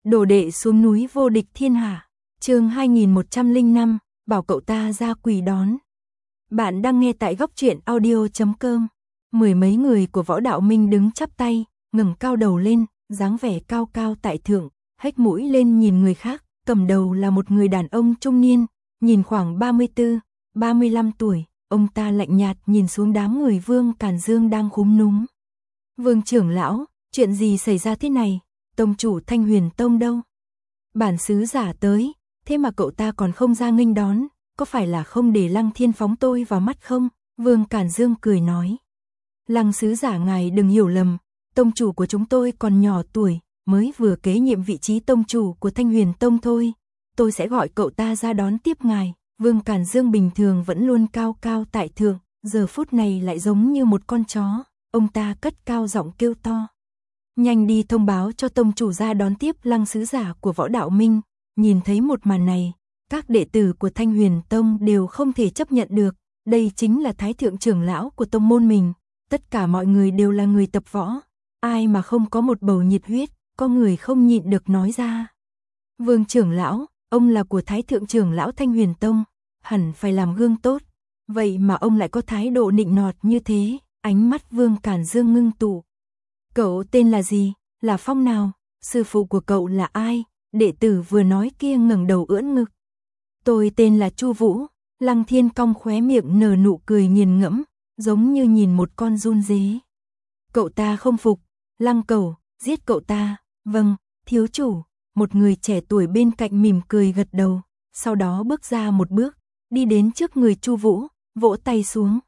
Đồ đệ xuống núi vô địch thiên hạ. Chương 2105, bảo cậu ta ra quỳ đón. Bạn đang nghe tại góc truyện audio.com. Mười mấy người của Võ Đạo Minh đứng chắp tay, ngẩng cao đầu lên, dáng vẻ cao cao tại thượng, hếch mũi lên nhìn người khác, cầm đầu là một người đàn ông trung niên, nhìn khoảng 34, 35 tuổi, ông ta lạnh nhạt nhìn xuống đám người Vương Càn Dương đang khúm núm. Vương trưởng lão, chuyện gì xảy ra thế này? Tông chủ Thanh Huyền Tông đâu? Bản sứ giả tới, thế mà cậu ta còn không ra nghênh đón, có phải là không để Lăng Thiên phóng tôi vào mắt không? Vương Càn Dương cười nói. Lăng sứ giả ngài đừng hiểu lầm, tông chủ của chúng tôi còn nhỏ tuổi, mới vừa kế nhiệm vị trí tông chủ của Thanh Huyền Tông thôi, tôi sẽ gọi cậu ta ra đón tiếp ngài. Vương Càn Dương bình thường vẫn luôn cao cao tại thượng, giờ phút này lại giống như một con chó, ông ta cất cao giọng kêu to. Nhanh đi thông báo cho tông chủ ra đón tiếp Lăng sứ giả của Võ Đạo Minh. Nhìn thấy một màn này, các đệ tử của Thanh Huyền Tông đều không thể chấp nhận được, đây chính là thái thượng trưởng lão của tông môn mình, tất cả mọi người đều là người tập võ, ai mà không có một bầu nhiệt huyết, có người không nhịn được nói ra. Vương trưởng lão, ông là của thái thượng trưởng lão Thanh Huyền Tông, hẳn phải làm gương tốt, vậy mà ông lại có thái độ nịnh nọt như thế. Ánh mắt Vương Càn Dương ngưng tụ. Cậu tên là gì? Là phong nào? Sư phụ của cậu là ai? Đệ tử vừa nói kia ngẩng đầu ưỡn ngực. Tôi tên là Chu Vũ. Lăng Thiên cong khóe miệng nở nụ cười nghiền ngẫm, giống như nhìn một con giun dế. Cậu ta không phục. Lăng Cẩu, giết cậu ta. Vâng, thiếu chủ. Một người trẻ tuổi bên cạnh mỉm cười gật đầu, sau đó bước ra một bước, đi đến trước người Chu Vũ, vỗ tay xuống.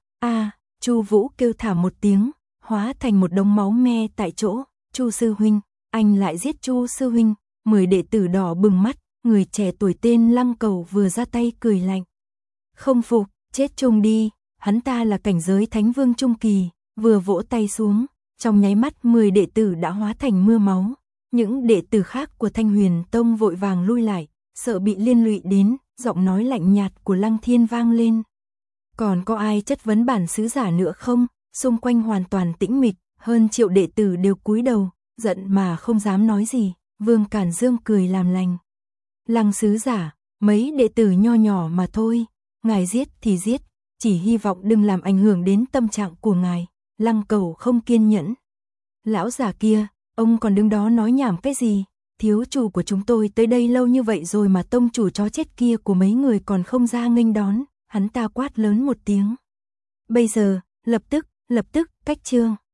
Chu Vũ kêu thảm một tiếng, hóa thành một đống máu me tại chỗ. Chu sư huynh, anh lại giết Chu sư huynh. 10 đệ tử đỏ bừng mắt, người trẻ tuổi tên Lăng Cẩu vừa ra tay cười lạnh. Không phục, chết chung đi, hắn ta là cảnh giới Thánh Vương trung kỳ, vừa vỗ tay xuống, trong nháy mắt 10 đệ tử đã hóa thành mưa máu. Những đệ tử khác của Thanh Huyền Tông vội vàng lui lại, sợ bị liên lụy đến, giọng nói lạnh nhạt của Lăng Thiên vang lên. Còn có ai chất vấn bản sứ giả nữa không? Xung quanh hoàn toàn tĩnh mịch, hơn triệu đệ tử đều cúi đầu, giận mà không dám nói gì. Vương Càn Dương cười làm lành. Lăng sứ giả, mấy đệ tử nho nhỏ mà thôi, ngài giết thì giết, chỉ hy vọng đừng làm ảnh hưởng đến tâm trạng của ngài. Lăng Cẩu không kiên nhẫn. Lão già kia, ông còn đứng đó nói nhảm cái gì? Thiếu chủ của chúng tôi tới đây lâu như vậy rồi mà tông chủ chó chết kia của mấy người còn không ra nghênh đón. Hắn ta quát lớn một tiếng. Bây giờ, lập tức, cách chương.